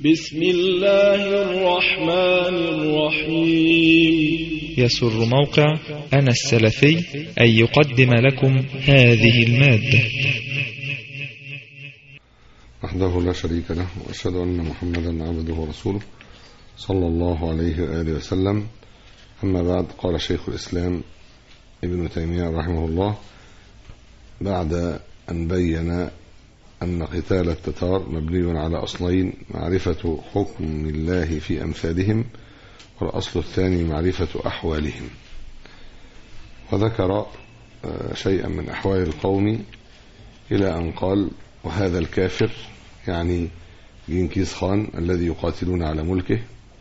بسم الله الرحمن الرحيم. يسر موقع أنا السلفي أن يقدم لكم هذه المادة. وحده لا شريك له، وأشهد أن محمدا عبده ورسوله صلى الله عليه وآله وسلم. أما بعد، قال شيخ الإسلام ابن تيمية رحمه الله بعد أن بين أن قتال التتار مبني على أصلين: معرفة حكم الله في أمثالهم، والأصل الثاني معرفة أحوالهم. وذكر شيئا من أحوال القوم إلى أن قال: وهذا الكافر، يعني جنكيز خان الذي يقاتلون على ملكه،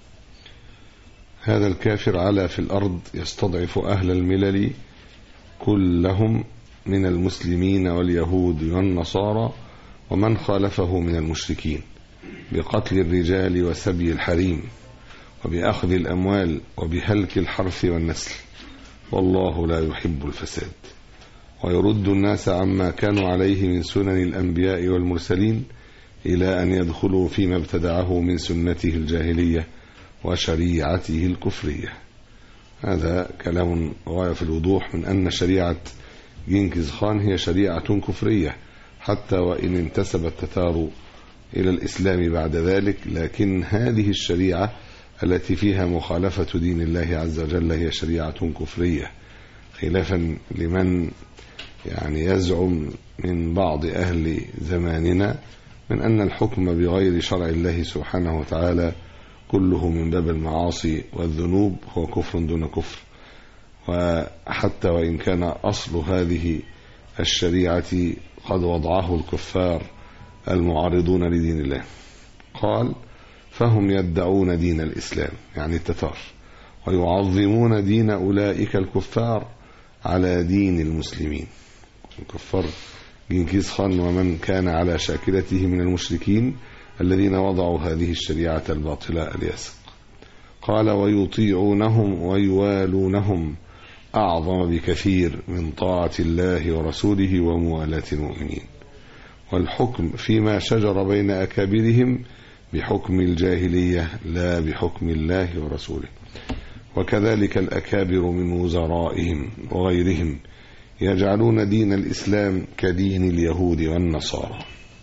هذا الكافر علا في الأرض يستضعف أهل الملل كلهم من المسلمين واليهود والنصارى ومن خالفه من المشركين، بقتل الرجال وسبي الحريم وبأخذ الأموال وبهلك الحرث والنسل، والله لا يحب الفساد، ويرد الناس عما كانوا عليه من سنن الأنبياء والمرسلين إلى أن يدخلوا فيما ابتدعه من سنته الجاهلية وشريعته الكفرية. هذا كلام غاية في الوضوح من أن شريعة جنكيز خان هي شريعة كفرية، حتى وإن انتسب التتار إلى الإسلام بعد ذلك، لكن هذه الشريعة التي فيها مخالفة دين الله عز وجل هي شريعة كفرية، خلافا لمن يزعم من بعض أهل زماننا من أن الحكم بغير شرع الله سبحانه وتعالى كله من باب المعاصي والذنوب هو كفر دون كفر، وحتى وإن كان أصل هذه الشريعة قد وضعه الكفار المعارضون لدين الله. قال: فهم يدعون دين الإسلام، يعني التتار، ويعظمون دين أولئك الكفار على دين المسلمين. الكفار جنكيز خان ومن كان على شاكلته من المشركين الذين وضعوا هذه الشريعة الباطلة الياسق. قال: ويطيعونهم ويوالونهم أعظم بكثير من طاعة الله ورسوله وموالاة المؤمنين، والحكم فيما شجر بين أكابرهم بحكم الجاهلية لا بحكم الله ورسوله. وكذلك الأكابر من وزرائهم وغيرهم يجعلون دين الإسلام كدين اليهود والنصارى،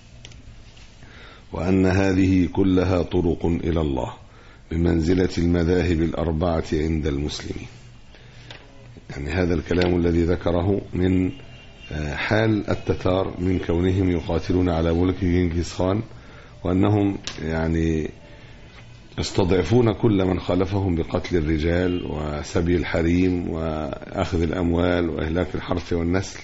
وأن هذه كلها طرق إلى الله بمنزلة المذاهب الأربعة عند المسلمين. يعني هذا الكلام الذي ذكره من حال التتار من كونهم يقاتلون على ملك جنكيز خان، وأنهم يستضعفون كل من خالفهم بقتل الرجال وسبي الحريم وأخذ الأموال وإهلاك الحرث والنسل.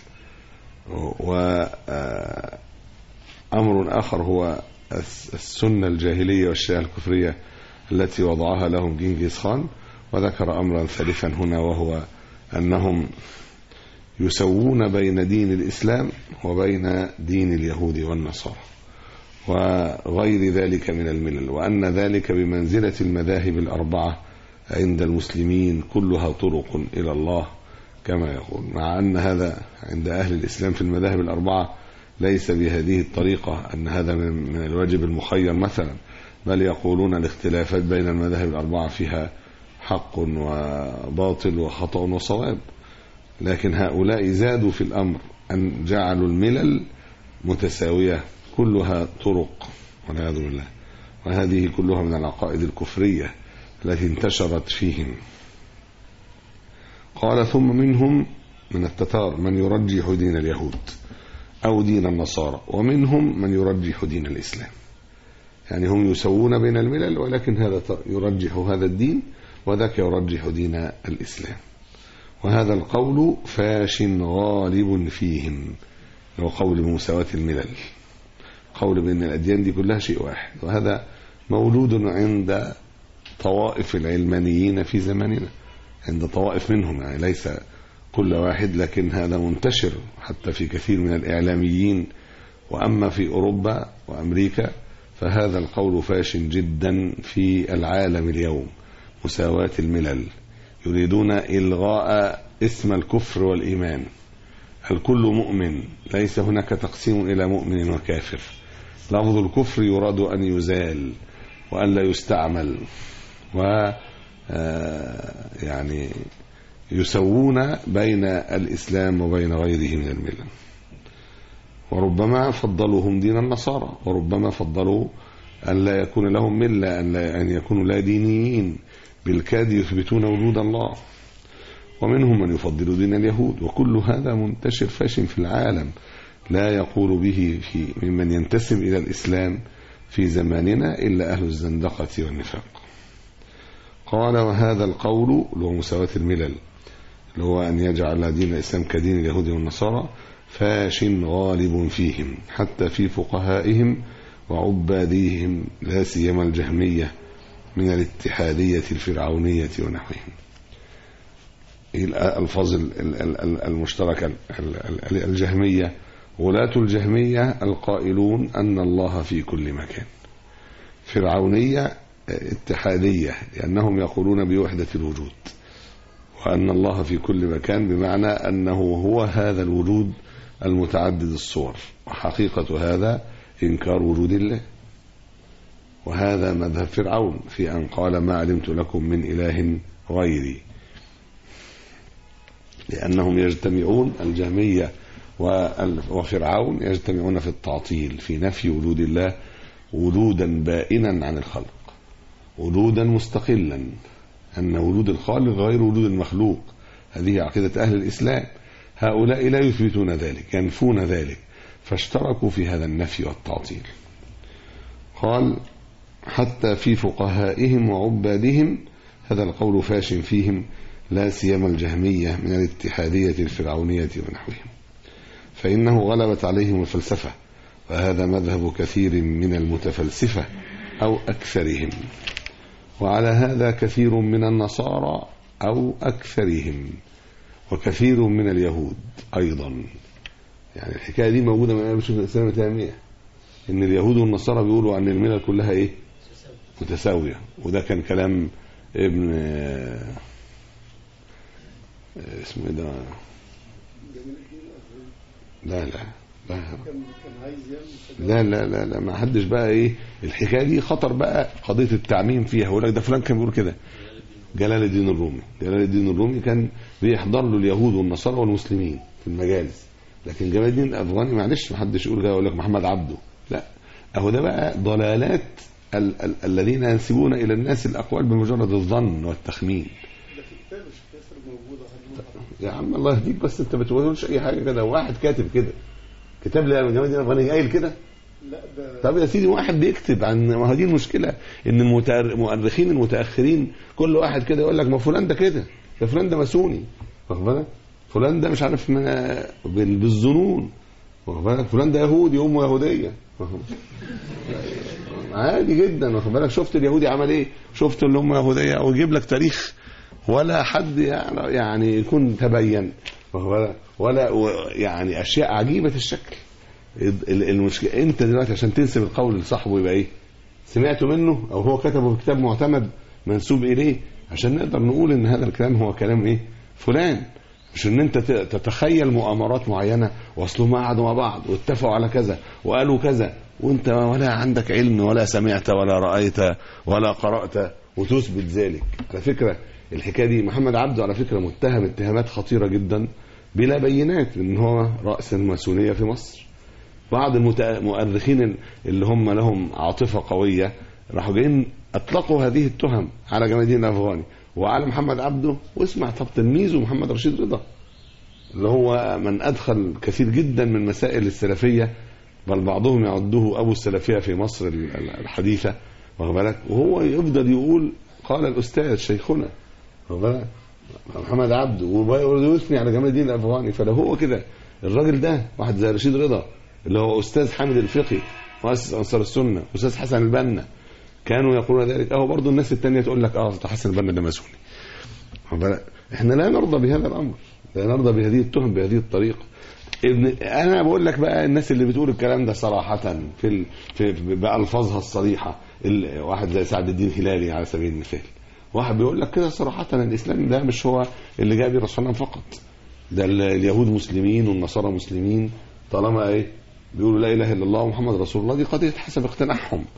وأمر آخر هو السنة الجاهلية والشريعة الكفرية التي وضعها لهم جنكيز خان. وذكر أمرا ثالثا هنا، وهو أنهم يسوون بين دين الإسلام وبين دين اليهود والنصارى وغير ذلك من الملل، وأن ذلك بمنزلة المذاهب الأربعة عند المسلمين كلها طرق إلى الله كما يقول، مع أن هذا عند أهل الإسلام في المذاهب الأربعة ليس بهذه الطريقة، أن هذا من الواجب المخير مثلا، بل يقولون الاختلافات بين المذاهب الأربعة فيها حق وباطل وخطأ وصواب. لكن هؤلاء زادوا في الأمر أن جعلوا الملل متساوية كلها طرق والعياذ بالله، وهذه كلها من العقائد الكفرية التي انتشرت فيهم. قال: ثم منهم من التتار من يرجح دين اليهود أو دين النصارى، ومنهم من يرجح دين الإسلام. يعني هم يسوون بين الملل، ولكن هذا يرجح هذا الدين وذاك يرجح دين الإسلام. وهذا القول فاش غالب فيهم، هو قول بمساواة الملل، قول بأن الأديان دي كلها شيء واحد. وهذا مولود عند طوائف العلمانيين في زماننا، عند طوائف منهم، يعني ليس كل واحد، لكن هذا منتشر حتى في كثير من الإعلاميين. وأما في أوروبا وأمريكا فهذا القول فاش جدا في العالم اليوم، مساواة الملل. يريدون إلغاء اسم الكفر والإيمان، الكل مؤمن، ليس هناك تقسيم إلى مؤمن وكافر. لفظ الكفر يراد أن يزال، وأن لا يستعمل، يعني يسوون بين الإسلام وبين غيره من الملل. وربما فضلوهم دين النصارى، وربما فضلوا أن لا يكون لهم ملة، أن يكونوا لا دينيين، بالكاد يثبتون وجود الله. ومنهم من يفضل دين اليهود، وكل هذا منتشر فاشن في العالم، لا يقول به ممن ينتسب إلى الإسلام في زماننا إلا أهل الزندقة والنفاق. قال: وهذا القول اللي هو مساواة الملل، اللي هو أن يجعل دين الإسلام كدين اليهود والنصارى، فاش غالب فيهم، حتى في فقهائهم وعباديهم، لا سيما الجهمية من الاتحادية الفرعونية ونحوهم. الألفاظ المشتركة: الجهمية، ولاة الجهمية القائلون أن الله في كل مكان. فرعونية اتحادية، لأنهم يقولون بوحدة الوجود، وأن الله في كل مكان بمعنى أنه هو هذا الوجود المتعدد الصور، وحقيقة هذا إنكار وجود الله. وهذا مذهب فرعون في أن قال: ما علمت لكم من إله غيري، لأنهم يجتمعون، الجهمية وفرعون يجتمعون في التعطيل، في نفي وجود الله وجودا بائنا عن الخلق، وجودا مستقلا، أن وجود الخالق غير وجود المخلوق. هذه عقيدة أهل الإسلام. هؤلاء لا يثبتون ذلك، ينفون ذلك، فاشتركوا في هذا النفي والتعطيل. قال: حتى في فقهائهم وعبادهم، هذا القول فاش فيهم، لا سيما الجهمية من الاتحادية الفرعونية ونحوهم، فإنه غلبت عليهم الفلسفة، وهذا مذهب كثير من المتفلسفة أو أكثرهم، وعلى هذا كثير من النصارى أو أكثرهم، وكثير من اليهود أيضا. يعني الحكاية دي موجودة من أيام الشيخ الإسلام ابن تيمية، إن اليهود والنصارى بيقولوا أن الملل كلها إيه؟ متساوية. وده كان كلام ابن اسمه إيه ده؟ لا لا لا لا لا لا، ما حدش بقى ايه الحكايه دي خطر بقى قضيه التعميم فيها. يقول لك ده فلان كان بيقول كده. جلال الدين الرومي، جلال الدين الرومي كان بيحضر له اليهود والنصارى والمسلمين في المجالس، لكن جلال الدين الافغاني معلش ما حدش يقول كده. يقول لك محمد عبده، لا، اهو ده بقى ضلالات الذين ينسبون الى الناس الاقوال بمجرد الظن والتخمين. يا عم الله يهديك، بس انت ما بتقولش اي حاجه كده. واحد كاتب كده كتاب لي جمال الدين الافغاني قايل كده؟ لا ده طب يا سيدي واحد بيكتب عن، ما هذه المشكله، ان المؤرخين المتاخرين كل واحد كده يقول لك ما فلان ده كده، ده فلان ده ماسوني، واخد بالك؟ فلان ده مش عارف بالظنون، واخد بالك؟ فلان ده يهودي، امه يهوديه، عادي جدا، واخد بالك؟ شفت اليهودي عمل ايه؟ شفت اللي هم يهوديه؟ او يجيب لك تاريخ ولا حد يعني يكون تبين، ولا يعني اشياء عجيبه الشكل. المشكله انت دلوقتي عشان تنسب القول لصاحبه يبقى ايه؟ سمعته منه او هو كتبه في كتاب معتمد منسوب اليه، عشان نقدر نقول ان هذا الكلام هو كلام ايه؟ فلان. مش ان انت تتخيل مؤامرات معينه واصلهم قعدوا مع بعض واتفقوا على كذا وقالوا كذا، وانت ولا عندك علم ولا سمعت ولا رايت ولا قرات وتثبت ذلك. على فكره الحكايه دي محمد عبده على فكره متهم اتهامات خطيره جدا بلا بينات، ان هو راس الماسونيه في مصر. بعض المؤرخين اللي هم لهم عاطفه قويه راحوا جايين اطلقوا هذه التهم على جمال الدين الافغاني وعلى محمد عبده. واسمع، طب تلميذه محمد رشيد رضا اللي هو من ادخل كثير جدا من مسائل السلفيه، بل بعضهم يعده ابو السلفيه في مصر الحديثه، واخد بالك؟ وهو يفضل يقول قال الاستاذ شيخنا، واخد بالك؟ محمد عبده، ويثني على جمال الدين الافغاني. فلو هو كده الراجل ده واحد زي رشيد رضا اللي هو استاذ حامد الفقي مؤسس انصار السنه، استاذ حسن البنا، كانوا يقولون ذلك، اهو برضو الناس التانية تقول لك حسن البنا ده ماسوني. احنا لا نرضى بهذا الامر، لا نرضى بهذه التهم بهذه الطريقه. انا بقول لك بقى الناس اللي بتقول الكلام ده صراحه في بالفاظها الصريحه، واحد زي سعد الدين هلالي على سبيل المثال، واحد بيقول لك كده صراحه الاسلام ده مش هو اللي جاء به الرسول فقط، ده اليهود مسلمين والنصارى مسلمين، طالما ايه بيقولوا لا اله الا الله ومحمد رسول الله، دي قضيه حسب اقتناعهم،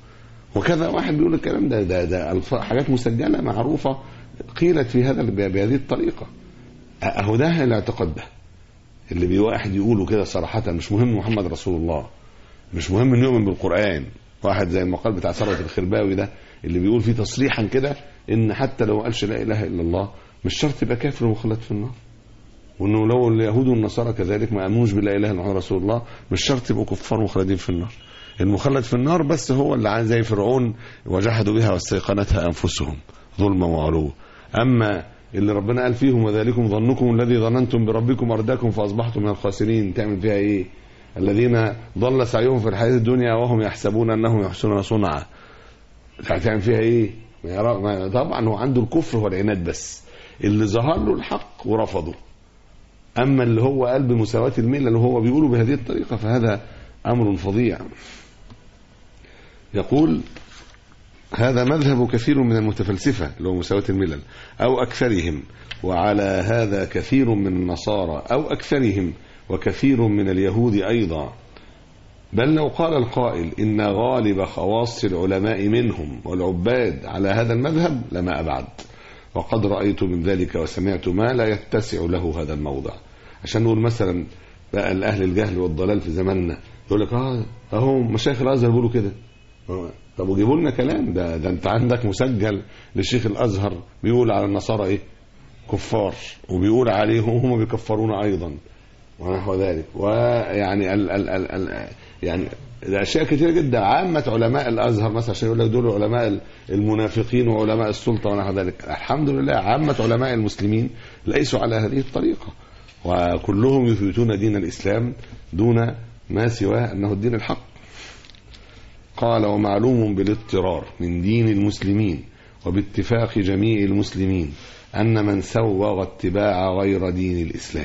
وكذا واحد بيقول الكلام ده حاجات مسجلة معروفة قيلت في هذا بهذه الطريقة. اهو ده الاعتقاد ده اللي واحد يقوله كده صراحة، مش مهم محمد رسول الله، مش مهم انه يؤمن بالقرآن. واحد زي المقال بتاع ثروة الخرباوي ده اللي بيقول فيه تصريحا كده ان حتى لو قالش لا اله الا الله مش شرط يبقى كافر ومخلد في النار، وانه لو اليهود والنصارى كذلك ما امنوش بالله اله الا الله رسول الله مش شرط يبقوا كفار مخلدين في النار. المخلد في النار بس هو اللي زي فرعون وجحدوا بها واستيقنتها انفسهم ظلما وعلوا. اما اللي ربنا قال فيهم وذلكم ظنكم الذي ظننتم بربكم ارداكم فاصبحتم من الخاسرين، تعمل فيها ايه؟ الذين ضل سعيهم في الحياة الدنيا وهم يحسبون انهم يحسنون صنعا، هتعمل فيها ايه؟ طبعا هو عنده الكفر والعناد بس اللي ظهر له الحق ورفضه. اما اللي هو قال بمساواة الملة اللي هو بيقوله بهذه الطريقة فهذا امر فظيع. يقول هذا مذهب كثير من المتفلسفة اللي هو مساواة الملل أو أكثرهم، وعلى هذا كثير من النصارى أو أكثرهم وكثير من اليهود أيضا. بل لو قال القائل إن غالب خواص العلماء منهم والعباد على هذا المذهب لما أبعد، وقد رأيت من ذلك وسمعت ما لا يتسع له هذا الموضع. عشان نقول مثلا بقى الأهل الجهل والضلال في زماننا يقول لك أهو مشايخ الأزهر بيقولوا كده. طب وجيبوا لنا كلام ده انت عندك مسجل للشيخ الازهر بيقول على النصارى ايه؟ كفار، وبيقول عليهم هم بيكفرون ايضا ونحو ذلك. ويعني يعني اشياء كثيره جدا. عامه علماء الازهر مثلا عشان يقول لك دول علماء المنافقين وعلماء السلطه ونحو ذلك، الحمد لله عامه علماء المسلمين ليسوا على هذه الطريقه، وكلهم يثبتون دين الاسلام دون ما سواه انه الدين الحق. قال ومعلوم بالاضطرار من دين المسلمين وباتفاق جميع المسلمين أن من سوغ اتباع غير دين الإسلام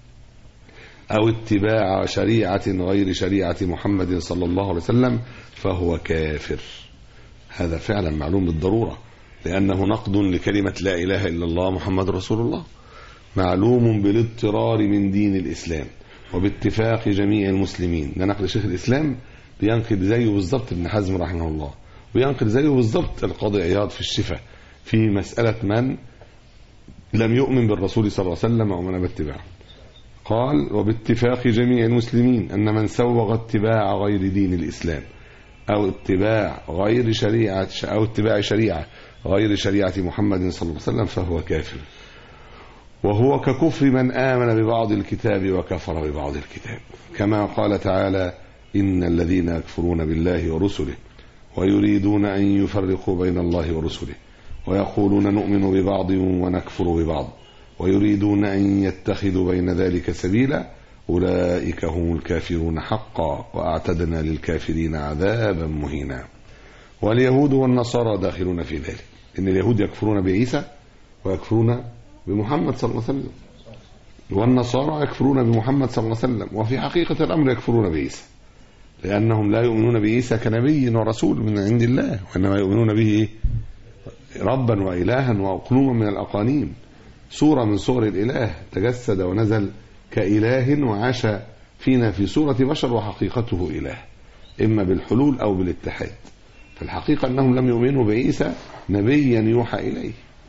أو اتباع شريعة غير شريعة محمد صلى الله عليه وسلم فهو كافر. هذا فعلا معلوم بالضرورة لأنه نقض لكلمة لا إله إلا الله محمد رسول الله. معلوم بالاضطرار من دين الإسلام وباتفاق جميع المسلمين. ده نقل شيخ الإسلام بينقل زيه بالضبط ابن حزم رحمه الله، وينقل زيه بالضبط القاضي عياض في الشفاء في مسألة من لم يؤمن بالرسول صلى الله عليه وسلم ومن باتباعه. قال وباتفاق جميع المسلمين أن من سوغ اتباع غير دين الإسلام أو اتباع غير شريعة أو اتباع شريعة غير شريعة محمد صلى الله عليه وسلم فهو كافر، وهو ككفر من آمن ببعض الكتاب وكفر ببعض الكتاب، كما قال تعالى إن الذين يكفرون بالله ورسله ويريدون أن يفرقوا بين الله ورسله ويقولون نؤمن ببعض ونكفر ببعض ويريدون أن يتخذوا بين ذلك سبيلا أولئك هم الكافرون حقا وأعتدنا للكافرين عذابا مهينا. واليهود والنصارى داخلون في ذلك، إن اليهود يكفرون بعيسى ويكفرون بمحمد صلى الله عليه وسلم، والنصارى يكفرون بمحمد صلى الله عليه وسلم، وفي حقيقة الأمر يكفرون بعيسى لأنهم لا يؤمنون بعيسى كنبي ورسول من عند الله، وإنما يؤمنون به ربا وإلها وأقنوما من الأقانيم، صورة من صور الإله تجسد ونزل كإله وعاش فينا في صورة بشر وحقيقته إله، إما بالحلول أو بالاتحاد. فالحقيقة أنهم لم يؤمنوا بعيسى نبيا يوحى إليه.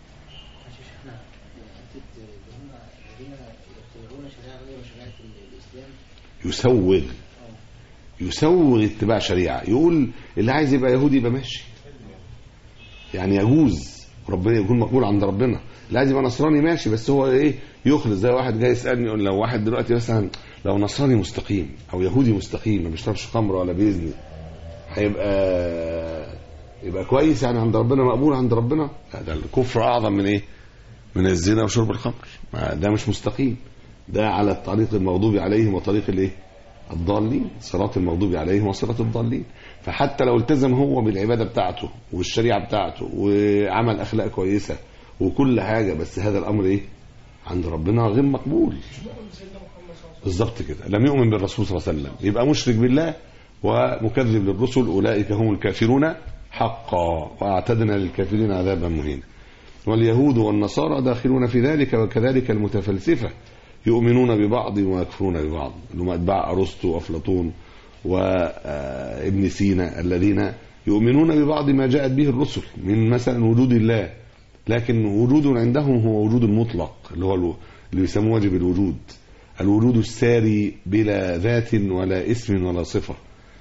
يسوغ اتباع شريعة، يقول اللي عايز يبقى يهودي يبقى ماشي، يعني يجوز ربنا يكون مقبول عند ربنا. اللي عايز يبقى نصراني ماشي، بس هو ايه يخلص. زي واحد جاي يسألني يقول لو واحد دلوقتي مثلا لو نصراني مستقيم او يهودي مستقيم ما بيشربش خمر ولا بيزني يبقى كويس يعني عند ربنا، مقبول عند ربنا؟ لا، ده الكفر اعظم من ايه؟ من الزنا وشرب الخمر. ده مش مستقيم، ده على الطريق المغضوب عليهم وطريق الايه؟ الضالين، صراط المغضوب عليهم وصراط الضالين. فحتى لو التزم هو بالعبادة بتاعته والشريعة بتاعته وعمل أخلاق كويسة وكل حاجة، بس هذا الأمر إيه؟ عند ربنا غير مقبول. بالضبط كده، لم يؤمن بالرسول صلى الله عليه وسلم يبقى مشرك بالله ومكذب للرسل، أولئك هم الكافرون حقا وأعتدنا للكافرين عذابا مهينا. واليهود والنصارى داخلون في ذلك، وكذلك المتفلسفة يؤمنون ببعض ويكفرون ببعض، اللي هم أتباع أرسطو وأفلاطون وابن سينا الذين يؤمنون ببعض ما جاءت به الرسل من مثلا وجود الله، لكن وجود عندهم هو وجود المطلق اللي هو اللي يسموه واجب الوجود، الوجود الساري بلا ذات ولا اسم ولا صفة.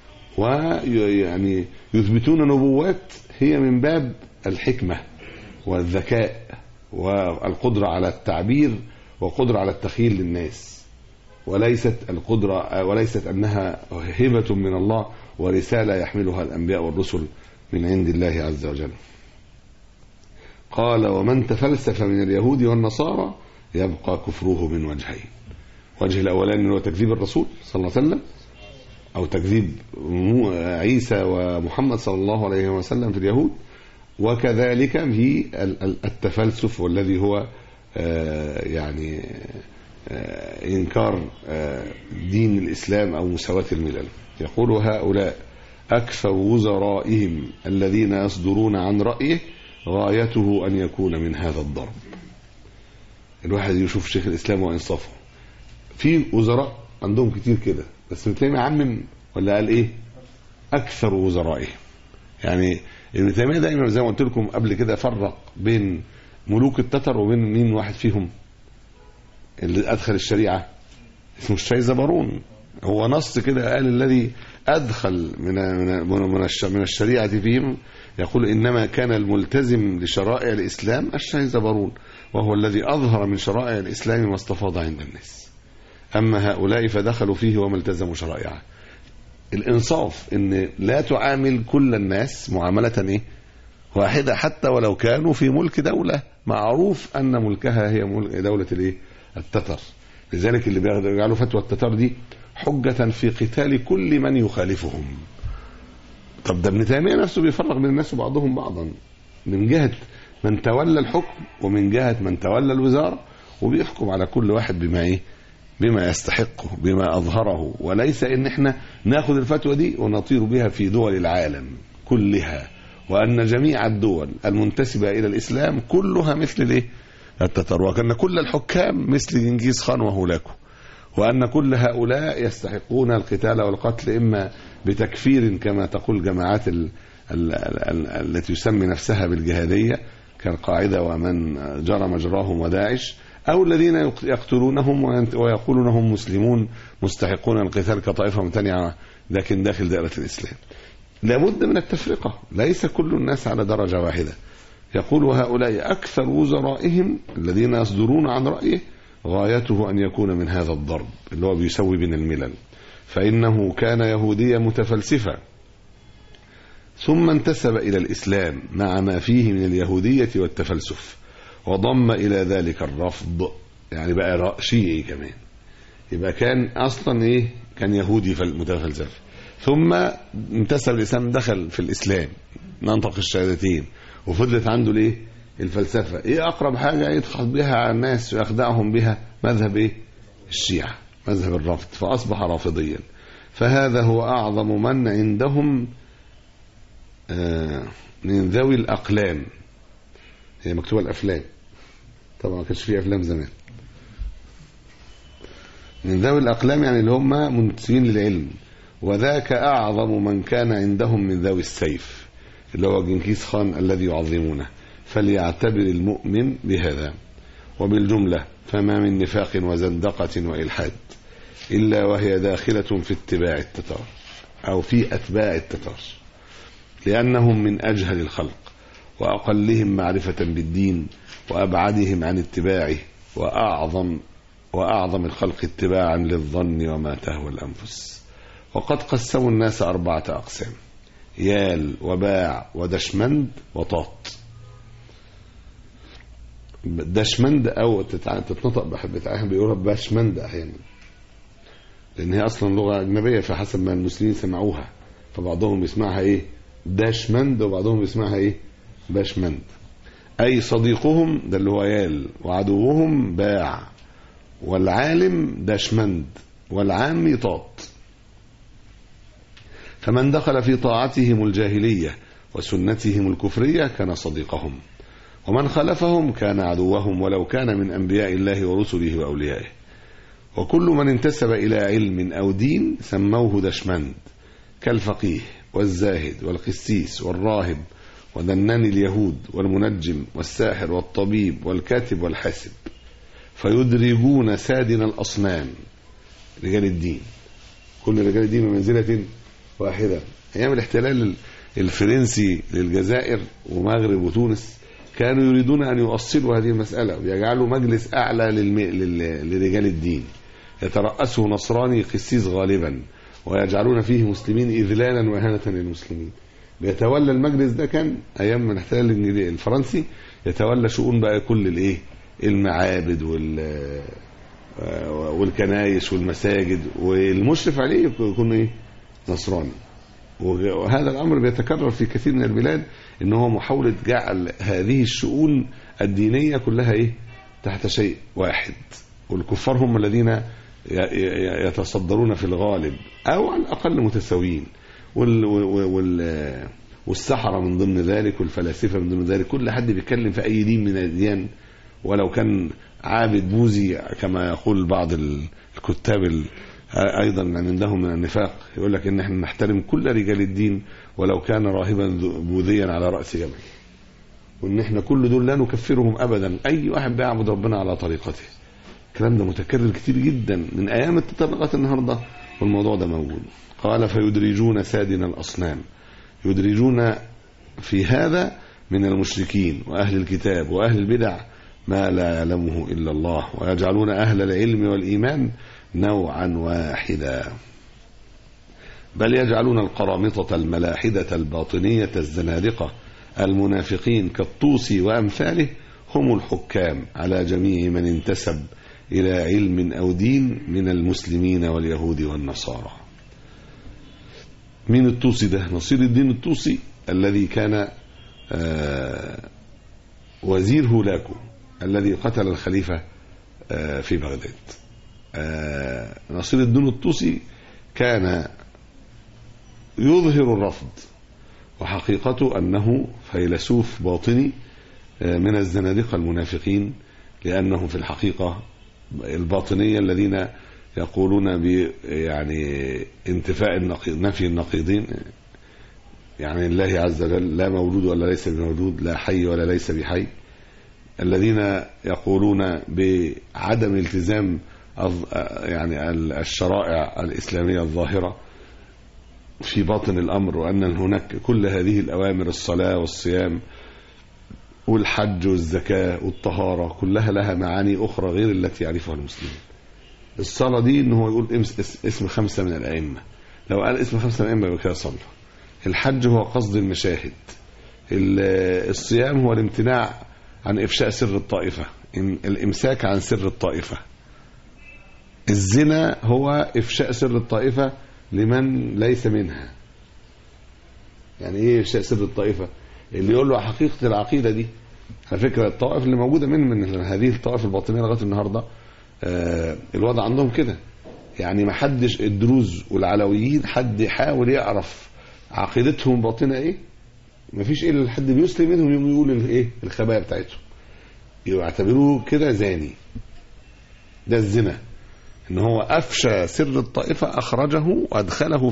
ويعني يثبتون نبوات هي من باب الحكمة والذكاء والقدرة على التعبير وقدرة على التخيل للناس، وليست أنها هبة من الله ورسالة يحملها الأنبياء والرسل من عند الله عز وجل. قال ومن تفلسف من اليهود والنصارى يبقى كفره من وجهين. وجه الأولاني هو تكذيب الرسول صلى الله عليه وسلم أو تكذيب عيسى ومحمد صلى الله عليه وسلم في اليهود، وكذلك في التفلسف والذي هو يعني إنكار دين الإسلام أو مساواة الملل. يقول هؤلاء أكثر وزرائهم الذين يصدرون عن رأيه غايته أن يكون من هذا الضرب. الواحد يشوف شيخ الإسلام وإنصافه، في وزراء عندهم كتير كده، بس ابن تيمية عمم ولا قال إيه أكثر وزرائهم. يعني ابن تيمية دائما زي ما قلت لكم قبل كده فرق بين ملوك التتر وبين مين واحد فيهم اللي أدخل الشريعة اسمه الشيزبرون. هو نص كده قال الذي أدخل من الشريعة فيهم، يقول إنما كان الملتزم لشرائع الإسلام الشيزبرون، وهو الذي أظهر من شرائع الإسلام ما استفاض عند الناس. أما هؤلاء فدخلوا فيه وما التزموا شرائعه. الإنصاف إن لا تعامل كل الناس معاملة واحدة حتى ولو كانوا في ملك دولة معروف أن ملكها هي ملك دولة التتر. لذلك اللي بيجعلوا فتوى التتر دي حجة في قتال كل من يخالفهم. طب ده ابن تيمية نفسه بيفرق بين الناس وبعضهم بعضا من جهة من تولى الحكم ومن جهة من تولى الوزارة، وبيحكم على كل واحد بما يستحقه بما أظهره، وليس إن احنا ناخذ الفتوى دي ونطير بها في دول العالم كلها، وأن جميع الدول المنتسبة إلى الإسلام كلها مثل التتر، وكأن كل الحكام مثل جنكيز خان وهولاكو، وأن كل هؤلاء يستحقون القتال والقتل إما بتكفير كما تقول جماعات التي يسمي نفسها بالجهادية كالقاعدة ومن جرى مجراهم وداعش، أو الذين يقتلونهم ويقولون هم مسلمون مستحقون القتال كطائفة ممتنعة لكن داخل دائرة الإسلام. لابد من التفرقة، ليس كل الناس على درجة واحدة. يقول هؤلاء أكثر وزرائهم الذين يصدرون عن رأيه غايته أن يكون من هذا الضرب اللي هو بيسوي بين الملل، فإنه كان يهوديا متفلسفا ثم انتسب إلى الإسلام مع ما فيه من اليهودية والتفلسف، وضم إلى ذلك الرفض، يعني بقى شيعي كمان. يبقى كان أصلا كان يهودي متفلسف، ثم انتسب الإسلام، دخل في الإسلام ننطق الشهادتين، وفضلت عنده الفلسفة أقرب حاجة يدخل بها على الناس ويخدعهم بها مذهب الشيعة، مذهب الرفض، فأصبح رافضيا. فهذا هو أعظم من عندهم من ذوي الأقلام. هي مكتوبة الأفلام، طبعا ما كانش فيه أفلام زمان. من ذوي الأقلام يعني اللي هم منتسبين للعلم، وذاك أعظم من كان عندهم من ذوي السيف اللي هو جنكيز خان الذي يعظمونه. فليعتبر المؤمن بهذا. وبالجملة فما من نفاق وزندقة وإلحاد إلا وهي داخلة في اتباع التتار أو في أتباع التتار، لأنهم من أجهل الخلق وأقلهم معرفة بالدين وأبعدهم عن اتباعه، وأعظم الخلق اتباعا للظن وما تهوى الأنفس. وقد قسموا الناس 4 أقسام: يال وباع ودشمند وطاط. دشمند أو تتنطق بحبة بيقولها باشمند أحيانا، لأن هي أصلا لغة أجنبية فحسب ما المسلمين سمعوها، فبعضهم بيسمعها داشمند وبعضهم بيسمعها باشمند. أي صديقهم ده اللي هو يال، وعدوهم باع، والعالم داشمند، والعام طاط. فمن دخل في طاعتهم الجاهلية وسنتهم الكفرية كان صديقهم، ومن خالفهم كان عدوهم ولو كان من أنبياء الله ورسله وأوليائه. وكل من انتسب إلى علم أو دين سموه دشمند كالفقيه والزاهد والقسيس والراهب ودنان اليهود والمنجم والساحر والطبيب والكاتب والحاسب، فيدرجون سادن الأصنام رجال الدين، كل رجال الدين بمنزلة واحدة. أيام الاحتلال الفرنسي للجزائر ومغرب وتونس كانوا يريدون أن يؤصلوا هذه المسألة ويجعلوا مجلس أعلى لرجال الدين يترأسه نصراني قسيس غالبا، ويجعلون فيه مسلمين إذلالا وإهانة للمسلمين. بيتولى المجلس ده كان أيام الاحتلال الفرنسي يتولى شؤون بقى كل المعابد والكنائس والمساجد، والمشرف عليه يكون نصراني. وهذا الأمر بيتكرر في كثير من البلاد، إن هو محاولة جعل هذه الشؤون الدينية كلها تحت شيء واحد، والكفار هم الذين يتصدرون في الغالب أو على الأقل متساويين، والسحرة من ضمن ذلك والفلاسفة من ضمن ذلك. كل حد بيتكلم في أي دين من الأديان، ولو كان عابد بوذي كما يقول بعض الكتاب أيضا عندهم من النفاق، يقول لك إن احنا نحترم كل رجال الدين ولو كان راهبا بوذيا على رأس جبل، وإن احنا كل دول لا نكفرهم أبدا، أي واحد بيعبد ربنا على طريقته. الكلام ده متكرر كتير جدا من أيام التطرقات النهاردة، والموضوع ده موجود. قال فيدرجون سادن الأصنام، يدرجون في هذا من المشركين وأهل الكتاب وأهل البدع ما لا يعلمه إلا الله، ويجعلون أهل العلم والإيمان نوعا واحدا، بل يجعلون القرامطة الملاحدة الباطنية الزنادقة المنافقين كالطوسي وأمثاله هم الحكام على جميع من انتسب إلى علم أو دين من المسلمين واليهود والنصارى. مين الطوسي ده؟ نصير الدين الطوسي الذي كان وزير هولاكو الذي قتل الخليفة في بغداد. نصير الدين الطوسي كان يظهر الرفض، وحقيقته أنه فيلسوف باطني من الزنادقة المنافقين، لأنه في الحقيقة الباطنية الذين يقولون يعني انتفاء نفي النقيضين، يعني الله عز وجل لا موجود ولا ليس بموجود، لا حي ولا ليس بحي، الذين يقولون بعدم التزام يعني الشرائع الإسلامية الظاهرة في باطن الأمر، وأن هناك كل هذه الأوامر، الصلاة والصيام والحج والزكاة والطهارة، كلها لها معاني أخرى غير التي يعرفها المسلمين. الصلاة دي إنه هو يقول اسم 5 من الأئمة، لو قال اسم 5 من الأئمة يبقى كده صلى. الحج هو قصد المشاهد، الصيام هو الامتناع عن إفشاء سر الطائفة، الإمساك عن سر الطائفة. الزنا هو إفشاء سر الطائفة لمن ليس منها. يعني إيه إفشاء سر الطائفة؟ اللي يقول له حقيقة العقيدة دي. على فكرة الطوائف اللي موجودة من هذه الطوائف الباطنية لغاية النهاردة الوضع عندهم كده، يعني ما حدش الدروز والعلويين حد يحاول يعرف عقيدتهم باطنة ايه، ما فيش الا حد بيسلم منهم يقول الخبايا بتاعتهم، يعتبروه كده زاني. ده الزنا، ان هو افشى سر الطائفة، اخرجه وادخله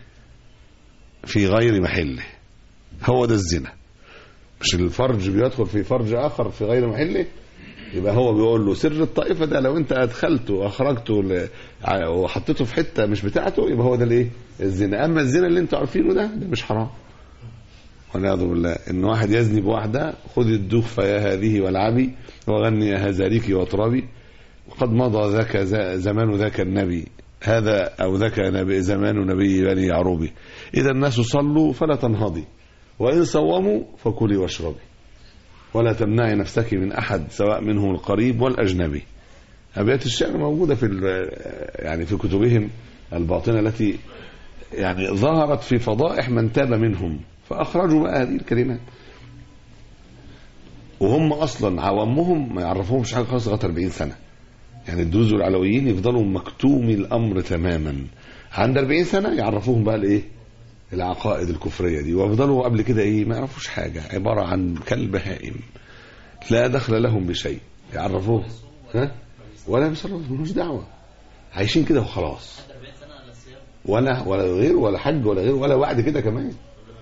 في غير محله. هو ده الزنا، مش الفرج بيدخل في فرج اخر في غير محله. يبقى هو بيقول له سر الطائفة ده لو انت ادخلته واخرجته وحطيته في حتة مش بتاعته، يبقى هو ده الزنا. اما الزنا اللي انتوا عارفينه ده مش حرام، والعياذ بالله. ان واحد يزني بواحدة، خذي الدف يا هذه والعبي وغني يا هزاريك واطربي، وقد مضى ذاك زمان ذاك النبي، هذا او ذاك زمان نبي بني يعروبي، اذا الناس صلوا فلا تنهضي، وان صوموا فكلي واشربي، ولا تمنعي نفسك من أحد سواء منه القريب والأجنبي. أبيات الشعر موجودة في كتبهم الباطنة التي يعني ظهرت في فضائح من تاب منهم، فأخرجوا بقى هذه الكلمات. وهم أصلا عوامهم ما يعرفوهمش حاجة خالص لغاية 40 سنة. يعني الدروز والعلويين يفضلوا مكتوم الأمر تماما، عند 40 سنة يعرفوهم بقى العقائد الكفرية دي، وافضلوا قبل كده ما يعرفوش حاجة، عبارة عن كلب هائم لا دخل لهم بشيء. يعرفوه ولا بيصرفوا، ملوش دعوة، عايشين كده وخلاص. ولا غير ولا حج ولا غير ولا وعد كده كمان،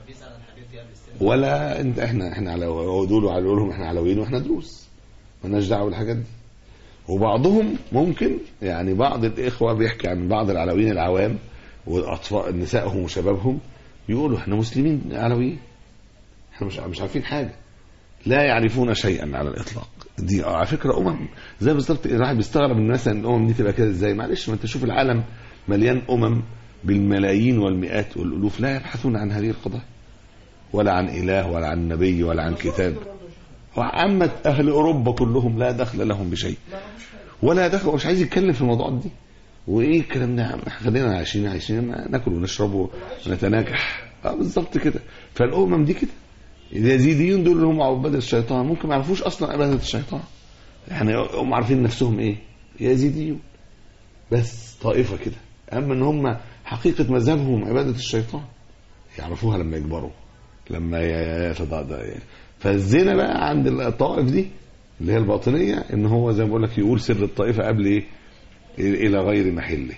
ولا انت احنا على دول وعلى لهم احنا علويين واحنا دروس، مالناش دعوه بالحاجات دي. وبعضهم ممكن يعني بعض الاخوه بيحكي عن بعض العلويين العوام واطفال نسائهم وشبابهم يقولوا احنا مسلمين علويين، احنا مش عارفين حاجه، لا يعرفون شيئا على الاطلاق. دي على فكره زي بالظبط الواحد بيستغرب ان مثلا الامم دي تبقى كده ازاي. معلش، ما انت شوف العالم مليان بالملايين والمئات والالوف لا يبحثون عن هذه القضايا، ولا عن اله ولا عن نبي ولا عن كتاب. وعامة اهل اوروبا كلهم لا دخل لهم بشيء، ولا دخل، مش عايز يتكلم في الموضوعات دي. وايه الكلام ده؟ خلينا عايشين ناكل ونشرب ونتناكح. بالظبط كده. فالامم دي كده، اليزيديين دول اللي هم عباد الشيطان ممكن ما يعرفوش اصلا عباده الشيطان، يعني هم عارفين نفسهم ايه؟ يزيديون بس، طائفه كده. اما ان هم حقيقه مذهبهم عباده الشيطان يعرفوها لما يكبروا، لما يتضاء. فالزنا بقى عند الطائف دي اللي هي الباطنيه، ان هو زي ما بقول لك يقول سر الطائفه قبل ايه؟ الى غير محله.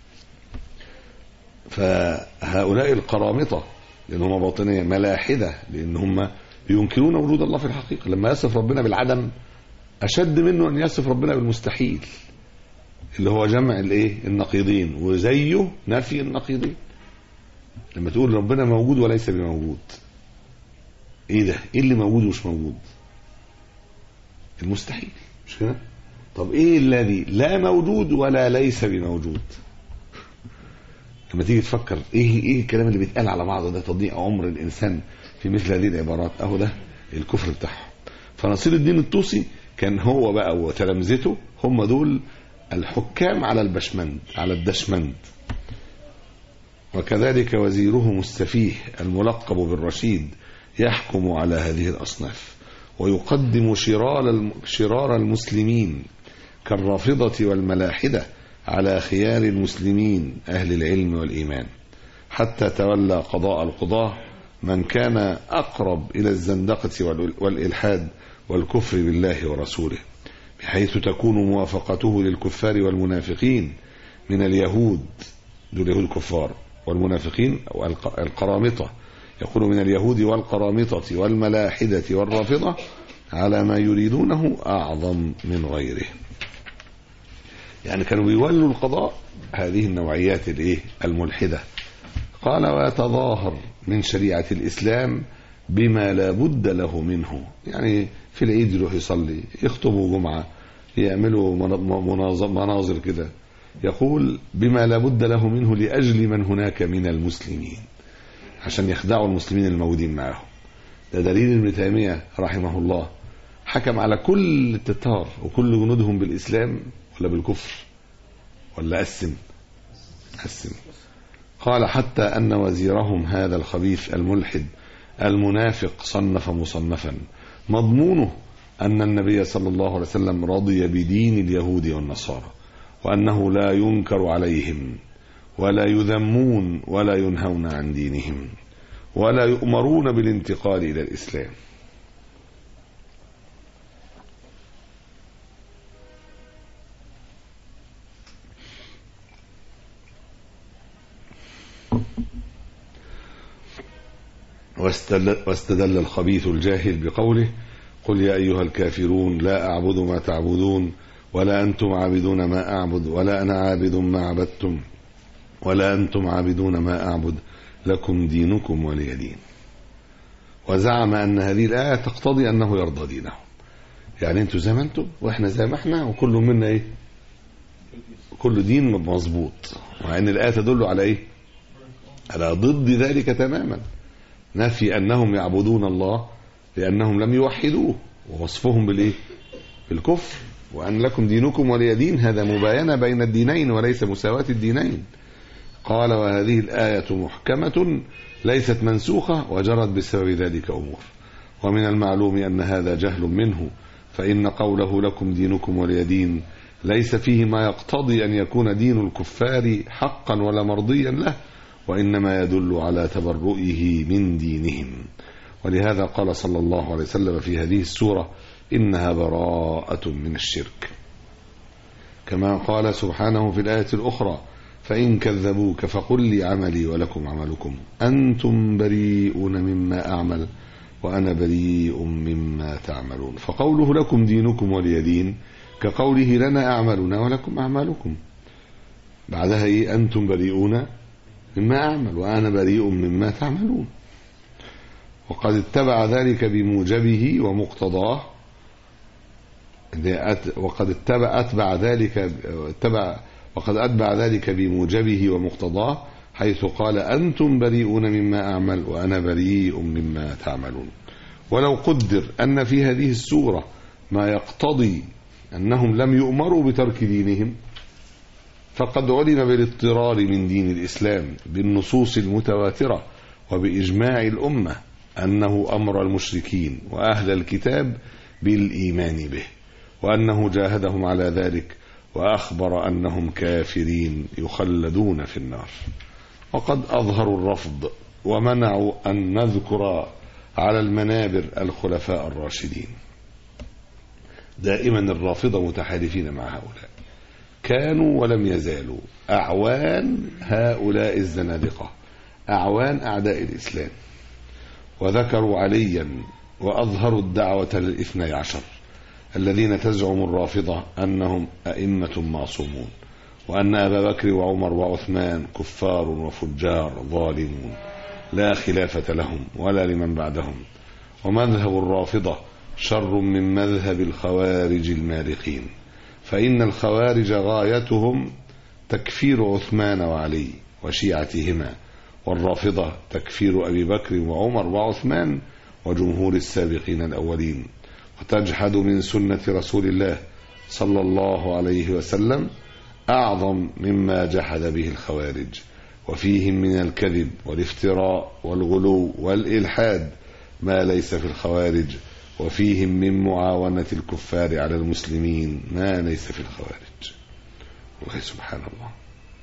فهؤلاء القرامطه لان هم باطنيه، ملاحده لان هم بينكرون وجود الله في الحقيقه. لما يصف ربنا بالعدم اشد منه ان يصف ربنا بالمستحيل، اللي هو جمع الايه؟ النقيضين، وزيه نفي النقيضين. لما تقول ربنا موجود وليس بموجود، ايه ده؟ ايه اللي موجود ومش موجود؟ المستحيل، مش كده؟ طب ايه الذي لا موجود ولا ليس بموجود؟ لما تيجي تفكر ايه الكلام اللي بيتقال على بعضه ده، تضييع عمر الانسان في مثل هذه العبارات. اهو ده الكفر بتاعهم. فنصير الدين الطوسي كان هو بقى وتلامذته هم دول الحكام على البشمند، على الدشمند. وكذلك وزيرهم السفيه الملقب بالرشيد يحكم على هذه الأصناف، ويقدم شرار المسلمين كالرافضة والملاحدة على خيار المسلمين أهل العلم والإيمان، حتى تولى قضاء القضاة من كان أقرب إلى الزندقة والإلحاد والكفر بالله ورسوله، بحيث تكون موافقته للكفار والمنافقين من اليهود، دول يهود كفار، والمنافقين والقرامطة، يقول من اليهود والقرامطة والملاحدة والرافضة على ما يريدونه أعظم من غيره. يعني كانوا بيولوا القضاء هذه النوعيات الملحدة. قال ويتظاهر من شريعة الإسلام بما لا بد له منه، يعني في العيد يروح يصلي، يخطبوا جمعة، يعملوا مناظر كده، يقول بما لا بد له منه لأجل من هناك من المسلمين، عشان يخدعوا المسلمين الموجودين معهم. ده دليل ابن تيمية رحمه الله حكم على كل التتار وكل جنودهم بالإسلام ولا بالكفر، ولا قسم. قال حتى أن وزيرهم هذا الخبيث الملحد المنافق صنف مصنفا مضمونه أن النبي صلى الله عليه وسلم رضي بدين اليهود والنصارى، وأنه لا ينكر عليهم ولا يذمون ولا ينهون عن دينهم ولا يؤمرون بالانتقال إلى الإسلام. واستدل الخبيث الجاهل بقوله قل يا أيها الكافرون لا أعبد ما تعبدون ولا أنتم عابدون ما أعبد ولا أنا عابد ما عبدتم ولا أنتم عابدون ما أعبد لكم دينكم ولي دين. وزعم أن هذه الآية تقتضي أنه يرضى دينهم، يعني أنتم زي ما أنتم وإحنا زي ما إحنا وكل منا كل دين مظبوط، مع أن الآية تدل على على ضد ذلك تماما، نفي أنهم يعبدون الله لأنهم لم يوحدوه، ووصفهم بالكفر، وأن لكم دينكم ولي دين، هذا مباينة بين الدينين وليس مساواة الدينين. قال وهذه الآية محكمة ليست منسوخة وجرت بسبب ذلك أمور، ومن المعلوم أن هذا جهل منه، فإن قوله لكم دينكم ولي دين ليس فيه ما يقتضي أن يكون دين الكفار حقا ولا مرضيا له، وإنما يدل على تبرؤه من دينهم. ولهذا قال صلى الله عليه وسلم في هذه السورة إنها براءة من الشرك، كما قال سبحانه في الآية الأخرى فإن كذبوك فقل لي عملي ولكم عملكم أنتم بريئون مما أعمل وأنا بريء مما تعملون. فقوله لكم دينكم ولي دين كقوله لنا أعمالنا ولكم أعمالكم. بعدها إيه؟ أنتم بريئون مما أعمل وأنا بريء مما تعملون. وقد اتبع ذلك بموجبه ومقتضاه، وقد أتبع ذلك بموجبه ومقتضاه، حيث قال أنتم بريئون مما أعمل وأنا بريء مما تعملون. ولو قدر أن في هذه السورة ما يقتضي أنهم لم يؤمروا بترك دينهم، فقد علم بالاضطرار من دين الإسلام بالنصوص المتواترة وبإجماع الأمة أنه أمر المشركين وأهل الكتاب بالإيمان به، وأنه جاهدهم على ذلك وأخبر أنهم كافرين يخلدون في النار. وقد أظهروا الرفض ومنعوا أن نذكر على المنابر الخلفاء الراشدين. دائما الرافضة متحالفين مع هؤلاء، كانوا ولم يزالوا أعوان هؤلاء الزنادقة، أعوان أعداء الإسلام. وذكروا عليا وأظهروا الدعوة للاثني عشر الذين تزعم الرافضة أنهم أئمة معصومون، وأن أبا بكر وعمر وعثمان كفار وفجار ظالمون لا خلافة لهم ولا لمن بعدهم. ومذهب الرافضة شر من مذهب الخوارج المارقين، فإن الخوارج غايتهم تكفير عثمان وعلي وشيعتهما، والرافضة تكفير أبي بكر وعمر وعثمان وجمهور السابقين الأولين، وتجحد من سنة رسول الله صلى الله عليه وسلم أعظم مما جحد به الخوارج. وفيهم من الكذب والافتراء والغلو والإلحاد ما ليس في الخوارج، وفيهم من معاونة الكفار على المسلمين ما ليس في الخوارج. والله سبحان الله،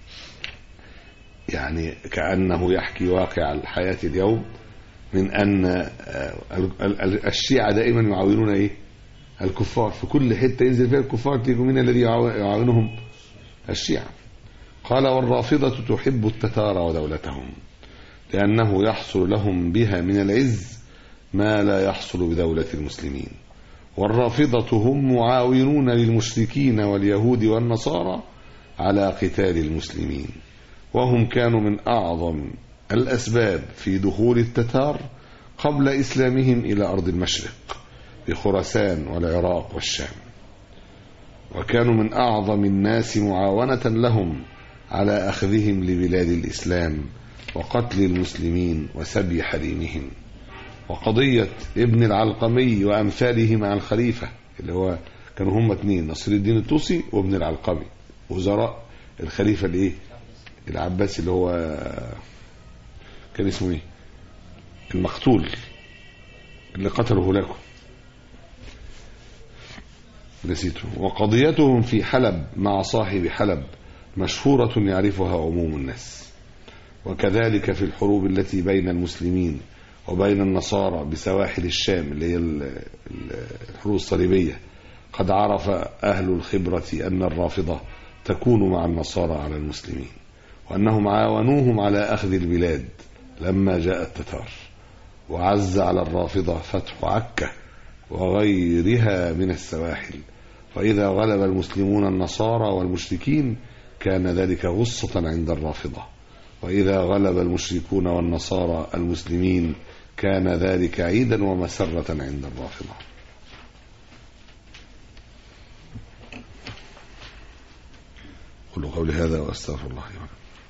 يعني كأنه يحكي واقع الحياة اليوم، من أن الشيعة دائما يعاونون إيه؟ الكفار. في كل حتة ينزل فيها الكفار تيجوا من الذي يعاونهم؟ الشيعة. قال والرافضة تحب التتار ودولتهم لأنه يحصل لهم بها من العز ما لا يحصل بدولة المسلمين. والرافضة هم معاونون للمشركين واليهود والنصارى على قتال المسلمين، وهم كانوا من أعظم الأسباب في دخول التتار قبل إسلامهم إلى أرض المشرق بخراسان والعراق والشام، وكانوا من أعظم الناس معاونة لهم على أخذهم لبلاد الإسلام وقتل المسلمين وسبي حريمهم. وقضية ابن العلقمي وأمثاله مع الخليفة، اللي هو كانوا هم اثنين، نصر الدين الطوسي وابن العلقمي، وزراء الخليفة الايه العباسي، اللي هو كان اسمه ايه المقتول اللي قتله لكم نسيته. وقضيتهم في حلب مع صاحب حلب مشهورة يعرفها عموم الناس. وكذلك في الحروب التي بين المسلمين وبين النصارى بسواحل الشام، اللي هي الحروب الصليبية، قد عرف أهل الخبرة أن الرافضة تكون مع النصارى على المسلمين، وأنهم عاونوهم على أخذ البلاد لما جاء التتار. وعز على الرافضة فتح عكا وغيرها من السواحل، فإذا غلب المسلمون النصارى والمشركين كان ذلك غصة عند الرافضة، وإذا غلب المشركون والنصارى المسلمين كان ذلك عيدا ومسرة عند الرافضة. قولوا قولي هذا وأستغفر الله لي ولكم.